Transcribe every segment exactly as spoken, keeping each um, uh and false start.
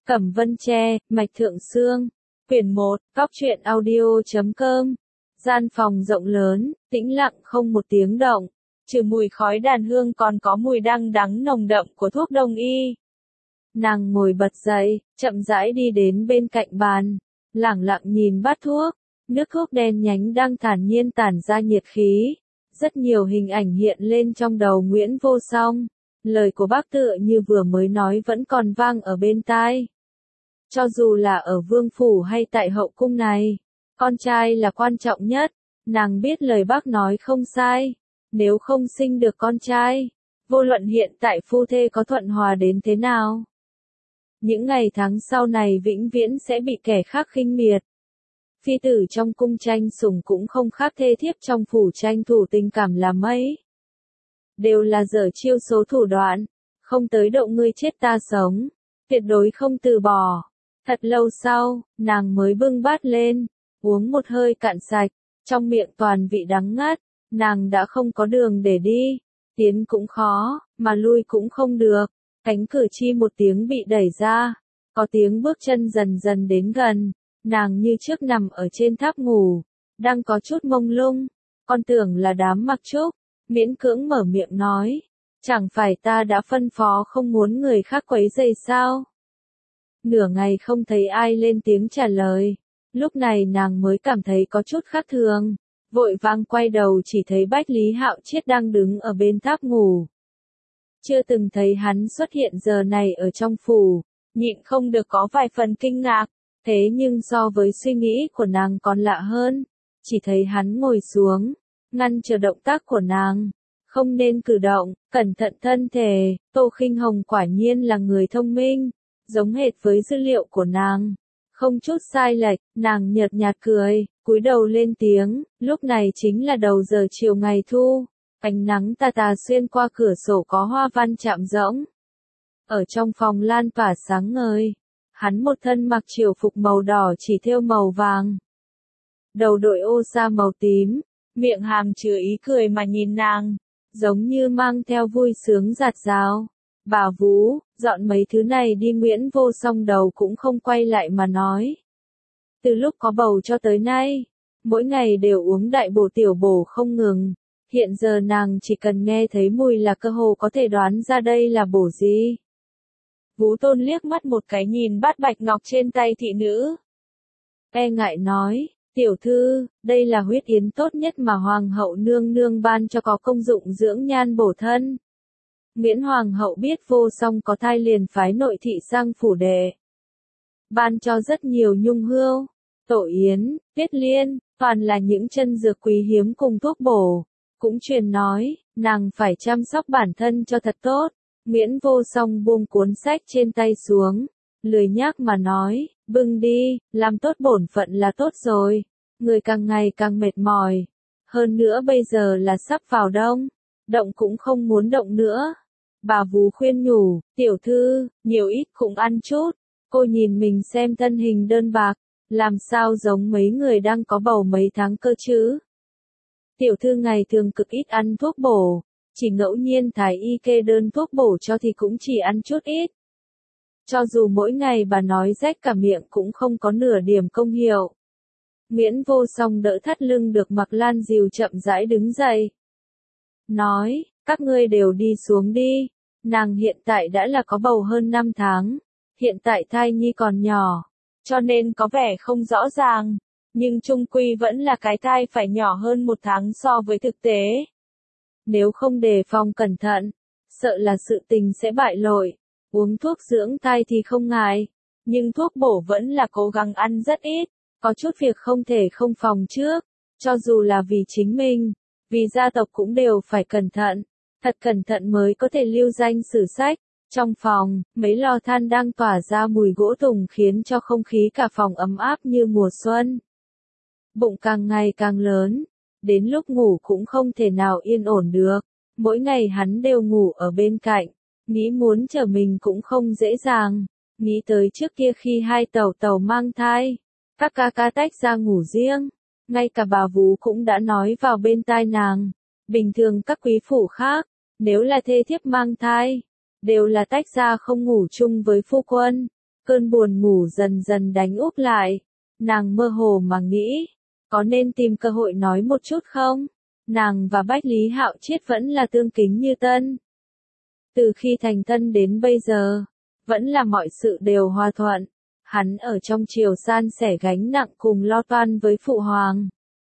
Cẩm Vân Tre, Mạch Thượng Sương. Quyển một, Góc truyện audio chấm com. Gian phòng rộng lớn, tĩnh lặng không một tiếng động. Trừ mùi khói đàn hương còn có mùi đăng đắng nồng đậm của thuốc đông y. Nàng ngồi bật dậy, chậm rãi đi đến bên cạnh bàn, lẳng lặng nhìn bát thuốc. Nước thuốc đen nhánh đang thản nhiên tản ra nhiệt khí. Rất nhiều hình ảnh hiện lên trong đầu Nguyễn Vô Song. Lời của bác tựa như vừa mới nói vẫn còn vang ở bên tai. Cho dù là ở vương phủ hay tại hậu cung này, con trai là quan trọng nhất. Nàng biết lời bác nói không sai. Nếu không sinh được con trai, vô luận hiện tại phu thê có thuận hòa đến thế nào, những ngày tháng sau này vĩnh viễn sẽ bị kẻ khác khinh miệt. Phi tử trong cung tranh sủng cũng không khác thê thiếp trong phủ tranh thủ tình cảm là mấy. Đều là giở chiêu số thủ đoạn, không tới độ ngươi chết ta sống, tuyệt đối không từ bỏ. Thật lâu sau, nàng mới bưng bát lên, uống một hơi cạn sạch, trong miệng toàn vị đắng ngắt, nàng đã không có đường để đi, tiến cũng khó, mà lui cũng không được. Cánh cửa chi một tiếng bị đẩy ra, có tiếng bước chân dần dần đến gần, nàng như trước nằm ở trên tháp ngủ, đang có chút mông lung, con tưởng là đám Mặc Trúc, miễn cưỡng mở miệng nói, chẳng phải ta đã phân phó không muốn người khác quấy rầy sao? Nửa ngày không thấy ai lên tiếng trả lời, lúc này nàng mới cảm thấy có chút khác thường, vội vàng quay đầu chỉ thấy Bách Lý Hạo Chiết đang đứng ở bên tháp ngủ. Chưa từng thấy hắn xuất hiện giờ này ở trong phủ, nhịn không được có vài phần kinh ngạc, thế nhưng so với suy nghĩ của nàng còn lạ hơn, chỉ thấy hắn ngồi xuống, ngăn chờ động tác của nàng, không nên cử động, cẩn thận thân thể. Tô Khinh Hồng quả nhiên là người thông minh, giống hệt với dữ liệu của nàng, không chút sai lệch. Nàng nhợt nhạt cười, cúi đầu lên tiếng, lúc này chính là đầu giờ chiều ngày thu. Ánh nắng tà tà xuyên qua cửa sổ có hoa văn chạm rỗng. Ở trong phòng lan tỏa sáng ngời, hắn một thân mặc triều phục màu đỏ chỉ thêu màu vàng. Đầu đội ô sa màu tím, miệng hàm chứa ý cười mà nhìn nàng, giống như mang theo vui sướng dạt dào. Bà Vú, dọn mấy thứ này đi. Nguyễn Vô Song đầu cũng không quay lại mà nói. Từ lúc có bầu cho tới nay, mỗi ngày đều uống đại bổ tiểu bổ không ngừng. Hiện giờ nàng chỉ cần nghe thấy mùi là cơ hồ có thể đoán ra đây là bổ gì. Vú Tôn liếc mắt một cái nhìn bát bạch ngọc trên tay thị nữ. E ngại nói, tiểu thư, đây là huyết yến tốt nhất mà hoàng hậu nương nương ban cho, có công dụng dưỡng nhan bổ thân. Miễn hoàng hậu biết Vô Song có thai liền phái nội thị sang phủ đệ, ban cho rất nhiều nhung hươu, tổ yến, tuyết liên, toàn là những chân dược quý hiếm cùng thuốc bổ. Cũng truyền nói, nàng phải chăm sóc bản thân cho thật tốt. Nguyễn Vô Song buông cuốn sách trên tay xuống, lười nhác mà nói, bưng đi, làm tốt bổn phận là tốt rồi. Người càng ngày càng mệt mỏi. Hơn nữa bây giờ là sắp vào đông, động cũng không muốn động nữa. Bà Vú khuyên nhủ, tiểu thư, nhiều ít cũng ăn chút. Cô nhìn mình xem thân hình đơn bạc, làm sao giống mấy người đang có bầu mấy tháng cơ chứ. Tiểu thư ngày thường cực ít ăn thuốc bổ, chỉ ngẫu nhiên thái y kê đơn thuốc bổ cho thì cũng chỉ ăn chút ít. Cho dù mỗi ngày bà nói rách cả miệng cũng không có nửa điểm công hiệu. Nguyễn Vô Song đỡ thắt lưng được Mặc Lan dìu chậm rãi đứng dậy. Nói, các ngươi đều đi xuống đi, nàng hiện tại đã là có bầu hơn năm tháng, hiện tại thai nhi còn nhỏ, cho nên có vẻ không rõ ràng. Nhưng chung quy vẫn là cái thai phải nhỏ hơn một tháng so với thực tế. Nếu không đề phòng cẩn thận, sợ là sự tình sẽ bại lộ. Uống thuốc dưỡng thai thì không ngại, nhưng thuốc bổ vẫn là cố gắng ăn rất ít, có chút việc không thể không phòng trước, cho dù là vì chính mình, vì gia tộc cũng đều phải cẩn thận, thật cẩn thận mới có thể lưu danh sử sách. Trong phòng, mấy lò than đang tỏa ra mùi gỗ tùng khiến cho không khí cả phòng ấm áp như mùa xuân. Bụng càng ngày càng lớn, đến lúc ngủ cũng không thể nào yên ổn được, mỗi ngày hắn đều ngủ ở bên cạnh, nghĩ muốn trở mình cũng không dễ dàng, nghĩ tới trước kia khi hai tàu tàu mang thai, các ca ca tách ra ngủ riêng, ngay cả bà Vú cũng đã nói vào bên tai nàng, bình thường các quý phủ khác, nếu là thê thiếp mang thai, đều là tách ra không ngủ chung với phu quân, Cơn buồn ngủ dần dần đánh úp lại. Nàng mơ hồ mà nghĩ, có nên tìm cơ hội nói một chút không? Nàng và Bách Lý Hạo Chiết vẫn là tương kính như tân. Từ khi thành thân đến bây giờ, vẫn là mọi sự đều hòa thuận. Hắn ở trong triều san sẻ gánh nặng cùng lo toan với phụ hoàng.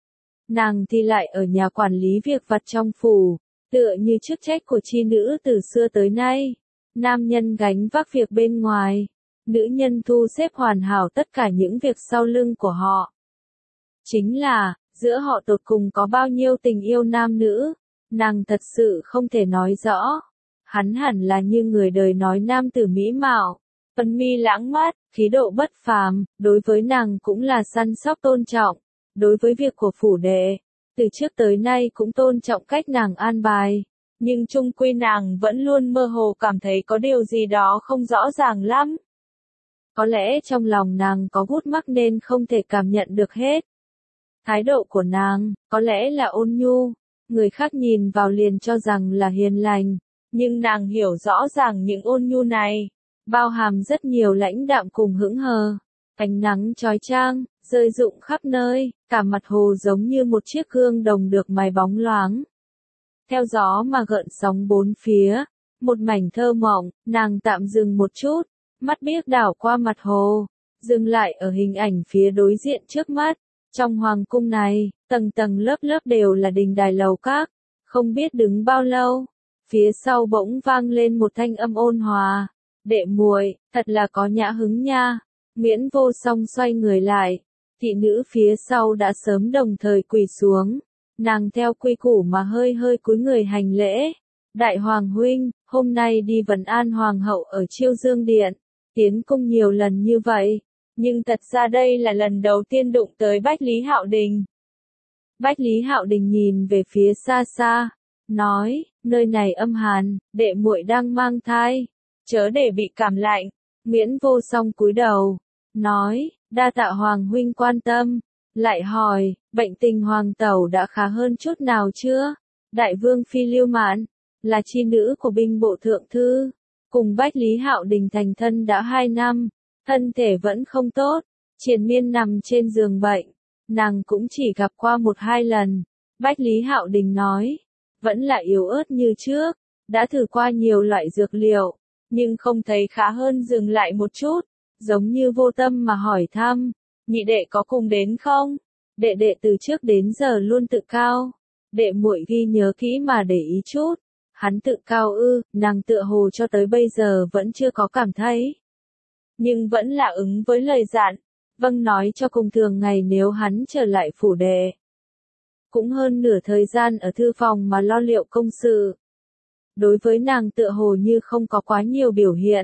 Nàng thì lại ở nhà quản lý việc vặt trong phủ, tựa như chức trách của chi nữ từ xưa tới nay. Nam nhân gánh vác việc bên ngoài, nữ nhân thu xếp hoàn hảo tất cả những việc sau lưng của họ. Chính là, giữa họ tột cùng có bao nhiêu tình yêu nam nữ, nàng thật sự không thể nói rõ. Hắn hẳn là như người đời nói nam tử mỹ mạo, phần mi lãng mát, khí độ bất phàm, đối với nàng cũng là săn sóc tôn trọng. Đối với việc của phủ đệ, từ trước tới nay cũng tôn trọng cách nàng an bài, nhưng chung quy nàng vẫn luôn mơ hồ cảm thấy có điều gì đó không rõ ràng lắm. Có lẽ trong lòng nàng có gút mắc nên không thể cảm nhận được hết. Thái độ của nàng, có lẽ là ôn nhu, người khác nhìn vào liền cho rằng là hiền lành, nhưng nàng hiểu rõ ràng những ôn nhu này, bao hàm rất nhiều lãnh đạm cùng hững hờ. Ánh nắng chói chang, rơi rụng khắp nơi, cả mặt hồ giống như một chiếc gương đồng được mài bóng loáng. Theo gió mà gợn sóng bốn phía, một mảnh thơ mộng, nàng tạm dừng một chút, mắt biếc đảo qua mặt hồ, dừng lại ở hình ảnh phía đối diện trước mắt. Trong hoàng cung này, tầng tầng lớp lớp đều là đình đài lầu các, không biết đứng bao lâu, phía sau bỗng vang lên một thanh âm ôn hòa, đệ muội, thật là có nhã hứng nha. Miễn Vô Song xoay người lại, thị nữ phía sau đã sớm đồng thời quỳ xuống, nàng theo quy củ mà hơi hơi cúi người hành lễ. Đại hoàng huynh, hôm nay đi vấn an hoàng hậu ở Chiêu Dương Điện, tiến cung nhiều lần như vậy, nhưng thật ra đây là lần đầu tiên đụng tới Bách Lý Hạo Đình. Bách Lý Hạo Đình nhìn về phía xa xa, nói, nơi này âm hàn, đệ muội đang mang thai, chớ để bị cảm lạnh. Miễn Vô Song cúi đầu, nói, đa tạ hoàng huynh quan tâm, lại hỏi, bệnh tình hoàng tẩu đã khá hơn chút nào chưa? Đại vương phi Lưu Mạn, là chi nữ của binh bộ thượng thư, cùng Bách Lý Hạo Đình thành thân đã hai năm, thân thể vẫn không tốt, triền miên nằm trên giường bệnh, nàng cũng chỉ gặp qua một hai lần. Bách Lý Hạo Đình nói, vẫn là yếu ớt như trước, đã thử qua nhiều loại dược liệu, nhưng không thấy khá hơn, dừng lại một chút, giống như vô tâm mà hỏi thăm, nhị đệ có cùng đến không? Đệ đệ từ trước đến giờ luôn tự cao, đệ muội ghi nhớ kỹ mà để ý chút. Hắn tự cao ư? Nàng tựa hồ cho tới bây giờ vẫn chưa có cảm thấy, nhưng vẫn là ứng với lời dặn, vâng nói cho cùng thường ngày nếu hắn trở lại phủ đệ, cũng hơn nửa thời gian ở thư phòng mà lo liệu công sự. Đối với nàng tựa hồ như không có quá nhiều biểu hiện.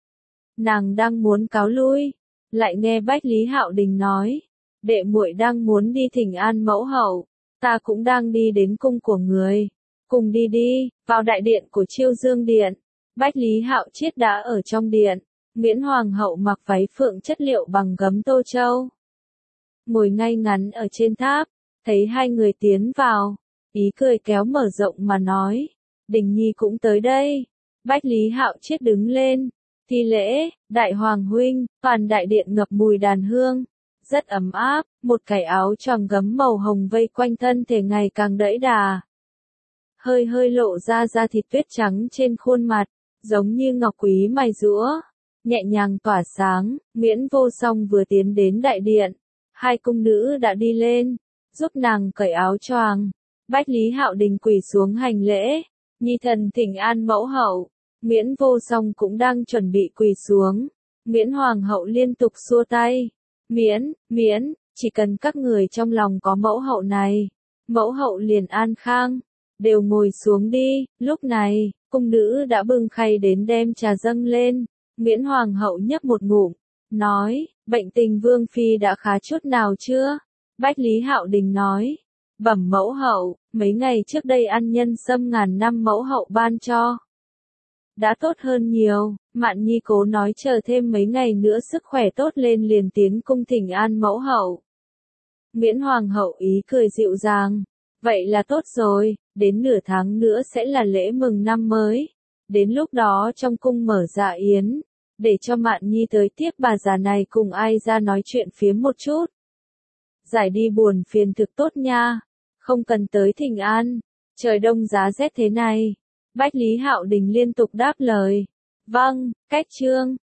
Nàng đang muốn cáo lui, lại nghe Bách Lý Hạo Đình nói, đệ muội đang muốn đi thỉnh an mẫu hậu, ta cũng đang đi đến cung của người, cùng đi đi. Vào đại điện của Chiêu Dương Điện, Bách Lý Hạo Chiết đã ở trong điện, Miễn hoàng hậu mặc váy phượng chất liệu bằng gấm tô châu, ngồi ngay ngắn ở trên tháp, thấy hai người tiến vào, ý cười kéo mở rộng mà nói, Đình Nhi cũng tới đây. Bách Lý Hạo Chiết đứng lên, thi lễ, đại hoàng huynh. Toàn đại điện ngập mùi đàn hương, rất ấm áp, một cái áo choàng gấm màu hồng vây quanh thân thể ngày càng đẫy đà. Hơi hơi lộ ra da thịt tuyết trắng trên khuôn mặt, giống như ngọc quý mài giũa, nhẹ nhàng tỏa sáng. Miễn Vô Song vừa tiến đến đại điện, hai cung nữ đã đi lên, giúp nàng cởi áo choàng. Bách Lý Hạo Đình quỳ xuống hành lễ, nhi thần thỉnh an mẫu hậu. Miễn Vô Song cũng đang chuẩn bị quỳ xuống, Miễn hoàng hậu liên tục xua tay, miễn, miễn, chỉ cần các người trong lòng có mẫu hậu này, mẫu hậu liền an khang, đều ngồi xuống đi. Lúc này, cung nữ đã bưng khay đến đem trà dâng lên, Miễn hoàng hậu nhấp một ngụm, nói, bệnh tình vương phi đã khá chút nào chưa? Bách Lý Hạo Đình nói, bẩm mẫu hậu, mấy ngày trước đây ăn nhân sâm ngàn năm mẫu hậu ban cho, đã tốt hơn nhiều. Mạn Nhi cố nói chờ thêm mấy ngày nữa sức khỏe tốt lên liền tiến cung thỉnh an mẫu hậu. Miễn hoàng hậu ý cười dịu dàng, vậy là tốt rồi, đến nửa tháng nữa sẽ là lễ mừng năm mới, đến lúc đó trong cung mở dạ yến, để cho Mạn Nhi tới tiếp bà già này cùng ai ra nói chuyện phiếm một chút. Giải đi buồn phiền thực tốt nha, không cần tới Thịnh An, trời đông giá rét thế này. Bách Lý Hạo Đình liên tục đáp lời. Vâng, cách chương.